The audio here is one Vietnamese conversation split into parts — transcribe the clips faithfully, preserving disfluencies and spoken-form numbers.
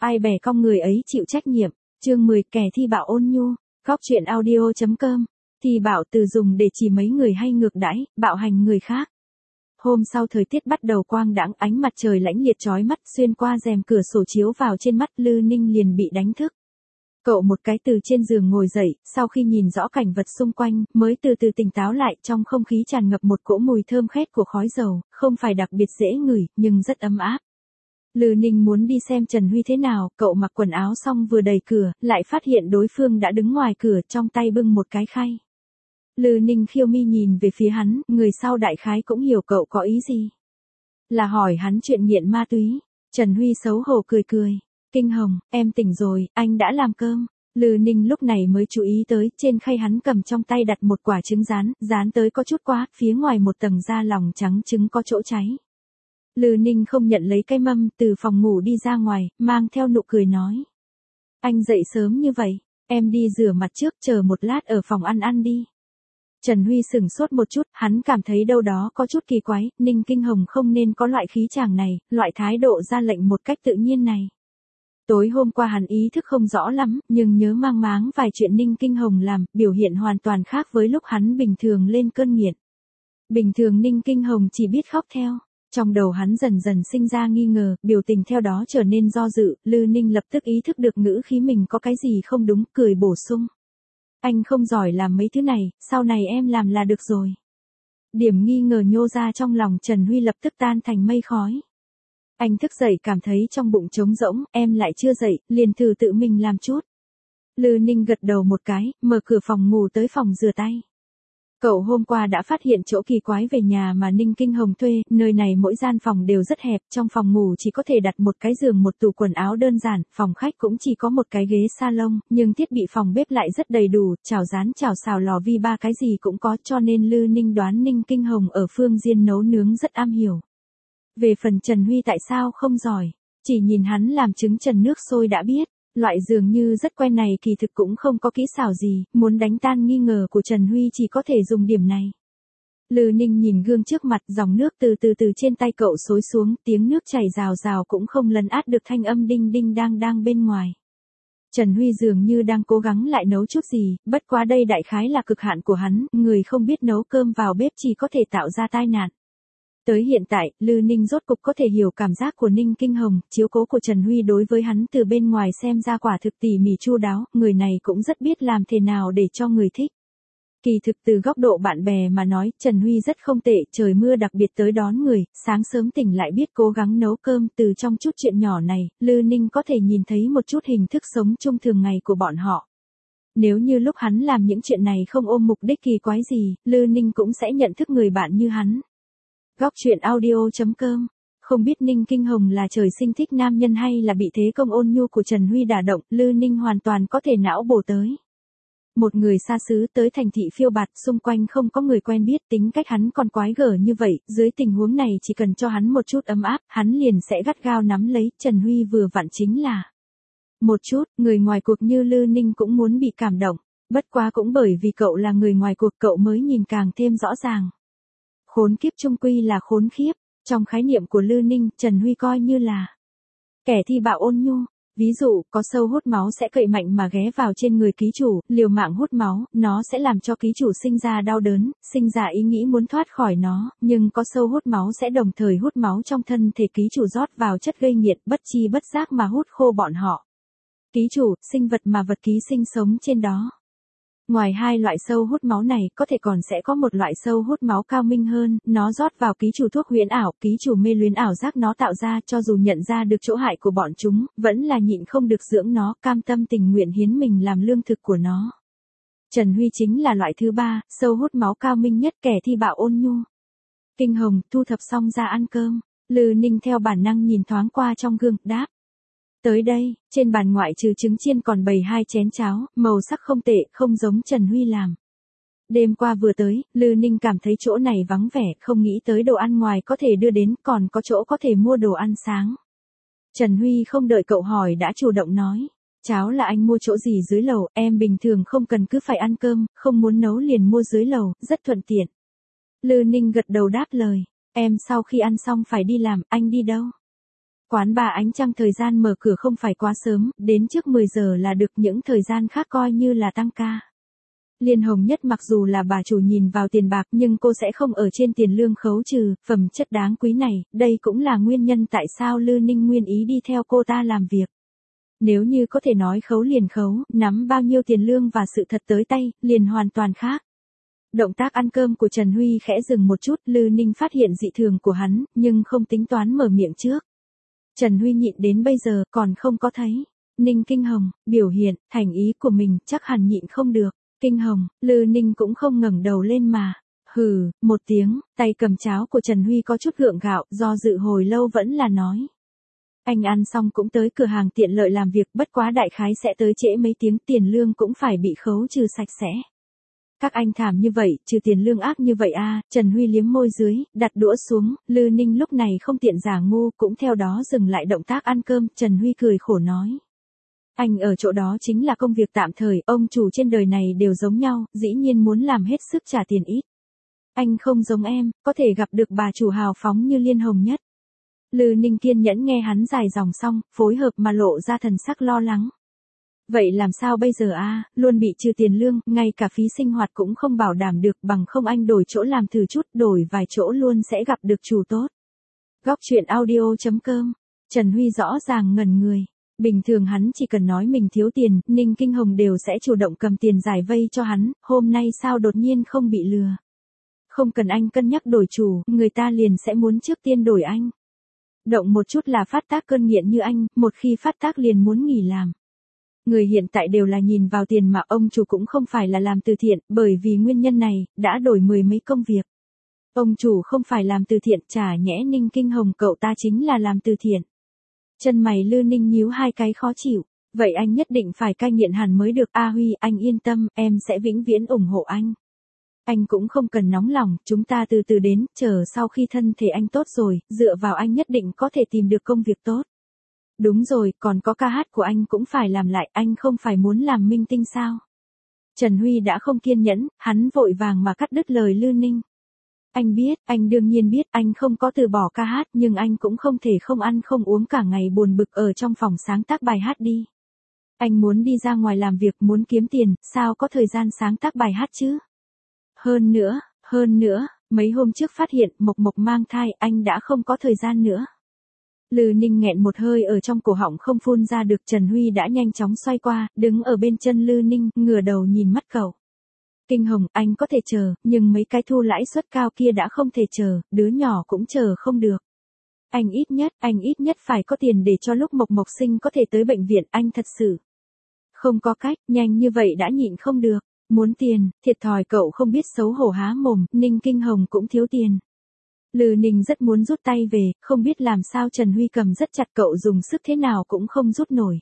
ai bẻ cong người ấy chịu trách nhiệm. Chương mười, kẻ thi bạo ôn nhu. Góc truyện audio chấm com. Thi bạo từ dùng để chỉ mấy người hay ngược đãi, bạo hành người khác. Hôm sau thời tiết bắt đầu quang đãng, ánh mặt trời lãnh liệt chói mắt xuyên qua rèm cửa sổ chiếu vào trên mắt Lư Ninh liền bị đánh thức. Cậu một cái từ trên giường ngồi dậy, sau khi nhìn rõ cảnh vật xung quanh, mới từ từ tỉnh táo lại, trong không khí tràn ngập một cỗ mùi thơm khét của khói dầu, không phải đặc biệt dễ ngửi, nhưng rất ấm áp. Lư Ninh muốn đi xem Trần Huy thế nào, cậu mặc quần áo xong vừa đẩy cửa, lại phát hiện đối phương đã đứng ngoài cửa, trong tay bưng một cái khay. Lư Ninh khiêu mi nhìn về phía hắn, người sau đại khái cũng hiểu cậu có ý gì. Là hỏi hắn chuyện nghiện ma túy. Trần Huy xấu hổ cười cười. Kinh Hồng, em tỉnh rồi, anh đã làm cơm. Lư Ninh lúc này mới chú ý tới, trên khay hắn cầm trong tay đặt một quả trứng rán, rán tới có chút quá, phía ngoài một tầng da lòng trắng trứng có chỗ cháy. Lư Ninh không nhận lấy cái mâm, từ phòng ngủ đi ra ngoài, mang theo nụ cười nói. Anh dậy sớm như vậy, em đi rửa mặt trước, chờ một lát ở phòng ăn ăn đi. Trần Huy sửng sốt một chút, hắn cảm thấy đâu đó có chút kỳ quái, Ninh Kinh Hồng không nên có loại khí chàng này, loại thái độ ra lệnh một cách tự nhiên này. Tối hôm qua hắn ý thức không rõ lắm, nhưng nhớ mang máng vài chuyện Ninh Kinh Hồng làm, biểu hiện hoàn toàn khác với lúc hắn bình thường lên cơn nghiện. Bình thường Ninh Kinh Hồng chỉ biết khóc theo. Trong đầu hắn dần dần sinh ra nghi ngờ, biểu tình theo đó trở nên do dự, Lư Ninh lập tức ý thức được ngữ khí mình có cái gì không đúng, cười bổ sung. Anh không giỏi làm mấy thứ này, sau này em làm là được rồi. Điểm nghi ngờ nhô ra trong lòng Trần Huy lập tức tan thành mây khói. Anh thức dậy cảm thấy trong bụng trống rỗng, em lại chưa dậy, liền thử tự mình làm chút. Lư Ninh gật đầu một cái, mở cửa phòng ngủ tới phòng rửa tay. Cậu hôm qua đã phát hiện chỗ kỳ quái về nhà mà Ninh Kinh Hồng thuê, nơi này mỗi gian phòng đều rất hẹp, trong phòng ngủ chỉ có thể đặt một cái giường, một tủ quần áo đơn giản, phòng khách cũng chỉ có một cái ghế salon, nhưng thiết bị phòng bếp lại rất đầy đủ, chảo rán chảo xào lò vi ba cái gì cũng có, cho nên Lư Ninh đoán Ninh Kinh Hồng ở phương diện nấu nướng rất am hiểu. Về phần Trần Huy tại sao không giỏi, chỉ nhìn hắn làm trứng trần nước sôi đã biết. Loại dường như rất quen này kỳ thực cũng không có kỹ xảo gì, muốn đánh tan nghi ngờ của Trần Huy chỉ có thể dùng điểm này. Lư Ninh nhìn gương trước mặt, dòng nước từ từ từ trên tay cậu xối xuống, tiếng nước chảy rào rào cũng không lấn át được thanh âm đinh đinh đang đang bên ngoài. Trần Huy dường như đang cố gắng lại nấu chút gì, bất quá đây đại khái là cực hạn của hắn, người không biết nấu cơm vào bếp chỉ có thể tạo ra tai nạn. Tới hiện tại, Lư Ninh rốt cục có thể hiểu cảm giác của Ninh Kinh Hồng, chiếu cố của Trần Huy đối với hắn từ bên ngoài xem ra quả thực tỉ mỉ chu đáo, người này cũng rất biết làm thế nào để cho người thích. Kỳ thực từ góc độ bạn bè mà nói, Trần Huy rất không tệ, trời mưa đặc biệt tới đón người, sáng sớm tỉnh lại biết cố gắng nấu cơm, từ trong chút chuyện nhỏ này, Lư Ninh có thể nhìn thấy một chút hình thức sống chung thường ngày của bọn họ. Nếu như lúc hắn làm những chuyện này không ôm mục đích kỳ quái gì, Lư Ninh cũng sẽ nhận thức người bạn như hắn. Góc truyện audio chấm com. Không biết Ninh Kinh Hồng là trời sinh thích nam nhân hay là bị thế công ôn nhu của Trần Huy đả động, Lư Ninh hoàn toàn có thể não bổ tới. Một người xa xứ tới thành thị phiêu bạt, xung quanh không có người quen biết, tính cách hắn còn quái gở như vậy, dưới tình huống này chỉ cần cho hắn một chút ấm áp, hắn liền sẽ gắt gao nắm lấy, Trần Huy vừa vặn chính là. Một chút, người ngoài cuộc như Lư Ninh cũng muốn bị cảm động, bất quá cũng bởi vì cậu là người ngoài cuộc cậu mới nhìn càng thêm rõ ràng. Khốn kiếp chung quy là khốn khiếp, trong khái niệm của Lư Ninh, Trần Huy coi như là kẻ thi bạo ôn nhu. Ví dụ, có sâu hút máu sẽ cậy mạnh mà ghé vào trên người ký chủ, liều mạng hút máu, nó sẽ làm cho ký chủ sinh ra đau đớn, sinh ra ý nghĩ muốn thoát khỏi nó, nhưng có sâu hút máu sẽ đồng thời hút máu trong thân thể ký chủ rót vào chất gây nghiện, bất chi bất giác mà hút khô bọn họ. Ký chủ, sinh vật mà vật ký sinh sống trên đó. Ngoài hai loại sâu hút máu này, có thể còn sẽ có một loại sâu hút máu cao minh hơn, nó rót vào ký chủ thuốc huyễn ảo, ký chủ mê luyến ảo giác nó tạo ra, cho dù nhận ra được chỗ hại của bọn chúng, vẫn là nhịn không được dưỡng nó, cam tâm tình nguyện hiến mình làm lương thực của nó. Trần Huy chính là loại thứ ba, sâu hút máu cao minh nhất, kẻ thi bạo ôn nhu. Kinh Hồng, thu thập xong ra ăn cơm. Lư Ninh theo bản năng nhìn thoáng qua trong gương, đáp. Tới đây, trên bàn ngoại trừ trứng chiên còn bày hai chén cháo, màu sắc không tệ, không giống Trần Huy làm. Đêm qua vừa tới, Lư Ninh cảm thấy chỗ này vắng vẻ, không nghĩ tới đồ ăn ngoài có thể đưa đến, còn có chỗ có thể mua đồ ăn sáng. Trần Huy không đợi cậu hỏi đã chủ động nói. Cháo là anh mua chỗ gì dưới lầu, em bình thường không cần cứ phải ăn cơm, không muốn nấu liền mua dưới lầu, rất thuận tiện. Lư Ninh gật đầu đáp lời. Em sau khi ăn xong phải đi làm, anh đi đâu? Quán bar Ánh Trăng thời gian mở cửa không phải quá sớm, đến trước mười giờ là được, những thời gian khác coi như là tăng ca. Liên Hồng Nhất mặc dù là bà chủ nhìn vào tiền bạc nhưng cô sẽ không ở trên tiền lương khấu trừ, phẩm chất đáng quý này, đây cũng là nguyên nhân tại sao Lư Ninh nguyên ý đi theo cô ta làm việc. Nếu như có thể nói khấu liền khấu, nắm bao nhiêu tiền lương và sự thật tới tay, liền hoàn toàn khác. Động tác ăn cơm của Trần Huy khẽ dừng một chút, Lư Ninh phát hiện dị thường của hắn, nhưng không tính toán mở miệng trước. Trần Huy nhịn đến bây giờ còn không có thấy. Ninh Kinh Hồng, biểu hiện, thành ý của mình chắc hẳn nhịn không được. Kinh Hồng, Lư Ninh cũng không ngẩng đầu lên mà. Hừ, một tiếng, tay cầm cháo của Trần Huy có chút gượng gạo, do dự hồi lâu vẫn là nói. Anh ăn xong cũng tới cửa hàng tiện lợi làm việc, bất quá đại khái sẽ tới trễ mấy tiếng, tiền lương cũng phải bị khấu trừ sạch sẽ. Các anh thảm như vậy, trừ tiền lương ác như vậy a. Trần Huy liếm môi dưới, đặt đũa xuống, Lư Ninh lúc này không tiện giả ngu, cũng theo đó dừng lại động tác ăn cơm, Trần Huy cười khổ nói. Anh ở chỗ đó chính là công việc tạm thời, ông chủ trên đời này đều giống nhau, dĩ nhiên muốn làm hết sức trả tiền ít. Anh không giống em, có thể gặp được bà chủ hào phóng như Liên Hồng Nhất. Lư Ninh kiên nhẫn nghe hắn dài dòng xong, phối hợp mà lộ ra thần sắc lo lắng. Vậy làm sao bây giờ a? Luôn bị trừ tiền lương, ngay cả phí sinh hoạt cũng không bảo đảm được, bằng không anh đổi chỗ làm thử chút, đổi vài chỗ luôn sẽ gặp được chủ tốt. Góc truyện audio chấm com. Trần Huy rõ ràng ngẩn người. Bình thường hắn chỉ cần nói mình thiếu tiền, Ninh Kinh Hồng đều sẽ chủ động cầm tiền giải vây cho hắn, hôm nay sao đột nhiên không bị lừa. Không cần anh cân nhắc đổi chủ, người ta liền sẽ muốn trước tiên đổi anh. Động một chút là phát tác cơn nghiện như anh, một khi phát tác liền muốn nghỉ làm. Người hiện tại đều là nhìn vào tiền mà ông chủ cũng không phải là làm từ thiện, bởi vì nguyên nhân này, đã đổi mười mấy công việc. Ông chủ không phải làm từ thiện, chả nhẽ Ninh Kinh Hồng cậu ta chính là làm từ thiện. Chân mày Lư Ninh nhíu hai cái khó chịu, vậy anh nhất định phải cai nghiện hẳn mới được. A Huy, anh yên tâm, em sẽ vĩnh viễn ủng hộ anh. Anh cũng không cần nóng lòng, chúng ta từ từ đến, chờ sau khi thân thể anh tốt rồi, dựa vào anh nhất định có thể tìm được công việc tốt. Đúng rồi, còn có ca hát của anh cũng phải làm lại, anh không phải muốn làm minh tinh sao? Trần Huy đã không kiên nhẫn, hắn vội vàng mà cắt đứt lời Lư Ninh. Anh biết, anh đương nhiên biết, anh không có từ bỏ ca hát, nhưng anh cũng không thể không ăn không uống cả ngày buồn bực ở trong phòng sáng tác bài hát đi. Anh muốn đi ra ngoài làm việc, muốn kiếm tiền, sao có thời gian sáng tác bài hát chứ? Hơn nữa, hơn nữa, mấy hôm trước phát hiện Mộc Mộc mang thai, anh đã không có thời gian nữa. Lư Ninh nghẹn một hơi ở trong cổ họng không phun ra được. Trần Huy đã nhanh chóng xoay qua, đứng ở bên chân Lư Ninh, ngửa đầu nhìn mắt cậu. Kinh Hồng, anh có thể chờ, nhưng mấy cái thu lãi suất cao kia đã không thể chờ, đứa nhỏ cũng chờ không được. Anh ít nhất, anh ít nhất phải có tiền để cho lúc Mộc Mộc sinh có thể tới bệnh viện, anh thật sự. Không có cách, nhanh như vậy đã nhịn không được. Muốn tiền, thiệt thòi cậu không biết xấu hổ há mồm, Ninh Kinh Hồng cũng thiếu tiền. Lư Ninh rất muốn rút tay về, không biết làm sao Trần Huy cầm rất chặt cậu dùng sức thế nào cũng không rút nổi.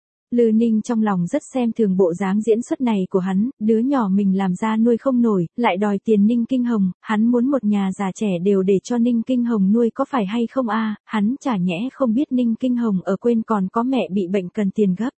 Lư Ninh trong lòng rất xem thường bộ dáng diễn xuất này của hắn, đứa nhỏ mình làm ra nuôi không nổi, lại đòi tiền Ninh Kinh Hồng, hắn muốn một nhà già trẻ đều để cho Ninh Kinh Hồng nuôi có phải hay không a? Hắn chả nhẽ không biết Ninh Kinh Hồng ở quên còn có mẹ bị bệnh cần tiền gấp.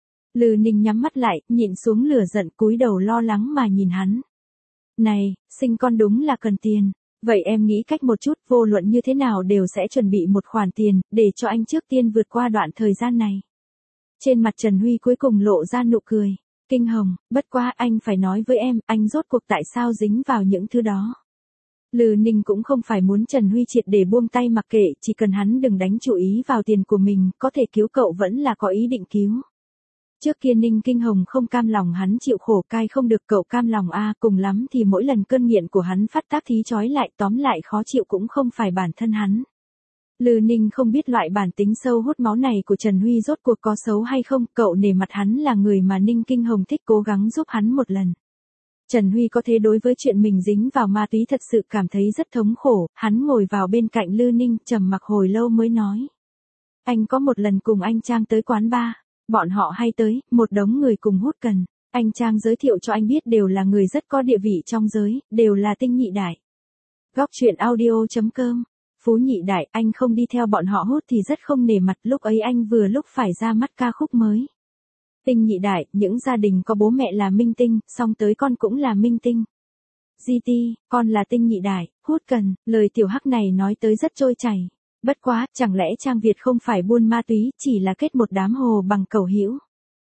Lư Ninh nhắm mắt lại, nhịn xuống lửa giận, cúi đầu lo lắng mà nhìn hắn. Này, sinh con đúng là cần tiền. Vậy em nghĩ cách một chút, vô luận như thế nào đều sẽ chuẩn bị một khoản tiền, để cho anh trước tiên vượt qua đoạn thời gian này. Trên mặt Trần Huy cuối cùng lộ ra nụ cười. Kinh Hồng, bất quá anh phải nói với em, anh rốt cuộc tại sao dính vào những thứ đó. Lư Ninh cũng không phải muốn Trần Huy triệt để buông tay mặc kệ, chỉ cần hắn đừng đánh chú ý vào tiền của mình, có thể cứu cậu vẫn là có ý định cứu. Trước kia Ninh Kinh Hồng không cam lòng hắn chịu khổ, cai không được cậu cam lòng a, cùng lắm thì mỗi lần cơn nghiện của hắn phát tác thí chói lại, tóm lại khó chịu cũng không phải bản thân hắn. Lư Ninh không biết loại bản tính sâu hút máu này của Trần Huy rốt cuộc có xấu hay không, cậu nể mặt hắn là người mà Ninh Kinh Hồng thích, cố gắng giúp hắn một lần. Trần Huy có thế đối với chuyện mình dính vào ma túy thật sự cảm thấy rất thống khổ, hắn ngồi vào bên cạnh Lư Ninh, trầm mặc hồi lâu mới nói. Anh có một lần cùng anh Trang tới quán bar. Bọn họ hay tới, một đống người cùng hút cần. Anh Trang giới thiệu cho anh biết đều là người rất có địa vị trong giới, đều là tinh nhị đại. Góc truyện audio chấm com. Phú nhị đại, anh không đi theo bọn họ hút thì rất không nể mặt, lúc ấy anh vừa lúc phải ra mắt ca khúc mới. Tinh nhị đại, những gia đình có bố mẹ là minh tinh, xong tới con cũng là minh tinh. giê tê, con là tinh nhị đại, hút cần, lời tiểu hắc này nói tới rất trôi chảy. Bất quá, chẳng lẽ Trang Việt không phải buôn ma túy, chỉ là kết một đám hồ bằng cầu hữu.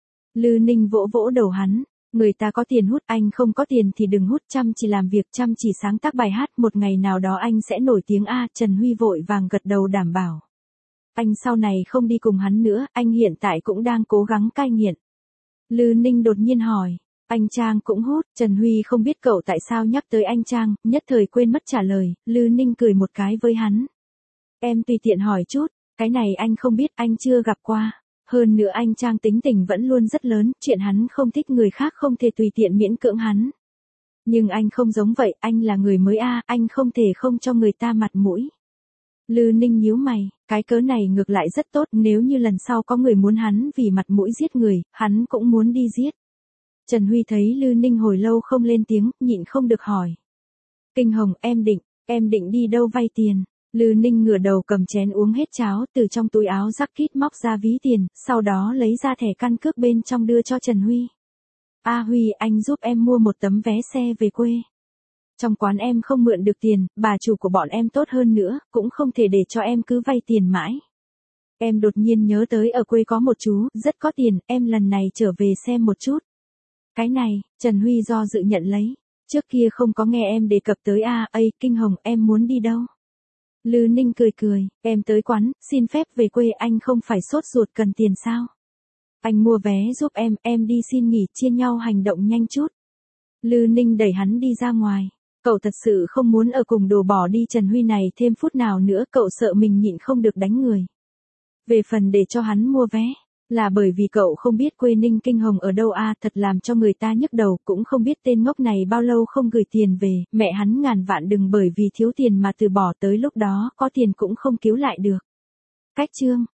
Lư Ninh vỗ vỗ đầu hắn, người ta có tiền hút, anh không có tiền thì đừng hút, chăm chỉ làm việc, chăm chỉ sáng tác bài hát, một ngày nào đó anh sẽ nổi tiếng a. Trần Huy vội vàng gật đầu đảm bảo. Anh sau này không đi cùng hắn nữa, anh hiện tại cũng đang cố gắng cai nghiện. Lư Ninh đột nhiên hỏi, anh Trang cũng hút, Trần Huy không biết cậu tại sao nhắc tới anh Trang, nhất thời quên mất trả lời, Lư Ninh cười một cái với hắn. Em tùy tiện hỏi chút, cái này anh không biết, anh chưa gặp qua. Hơn nữa anh Trang tính tình vẫn luôn rất lớn, chuyện hắn không thích người khác không thể tùy tiện miễn cưỡng hắn. Nhưng anh không giống vậy, anh là người mới a, anh không thể không cho người ta mặt mũi. Lư Ninh nhíu mày, cái cớ này ngược lại rất tốt, nếu như lần sau có người muốn hắn vì mặt mũi giết người, hắn cũng muốn đi giết. Trần Huy thấy Lư Ninh hồi lâu không lên tiếng, nhịn không được hỏi. Kinh Hồng, em định, em định đi đâu vay tiền? Lư Ninh ngửa đầu cầm chén uống hết cháo, từ trong túi áo jacket móc ra ví tiền, sau đó lấy ra thẻ căn cước bên trong đưa cho Trần Huy. A Huy, anh giúp em mua một tấm vé xe về quê. Trong quán em không mượn được tiền, bà chủ của bọn em tốt hơn nữa, cũng không thể để cho em cứ vay tiền mãi. Em đột nhiên nhớ tới ở quê có một chú, rất có tiền, em lần này trở về xem một chút. Cái này, Trần Huy do dự nhận lấy. Trước kia không có nghe em đề cập tới a, ây, Kinh Hồng, em muốn đi đâu? Lư Ninh cười cười, em tới quán, xin phép về quê, anh không phải sốt ruột cần tiền sao? Anh mua vé giúp em, em đi xin nghỉ, chia nhau hành động nhanh chút. Lư Ninh đẩy hắn đi ra ngoài. Cậu thật sự không muốn ở cùng đồ bỏ đi Trần Huy này thêm phút nào nữa, cậu sợ mình nhịn không được đánh người. Về phần để cho hắn mua vé, là bởi vì cậu không biết quê Ninh Kinh Hồng ở đâu a, thật làm cho người ta nhức đầu, cũng không biết tên ngốc này bao lâu không gửi tiền về, mẹ hắn ngàn vạn đừng bởi vì thiếu tiền mà từ bỏ, tới lúc đó có tiền cũng không cứu lại được. Cách chương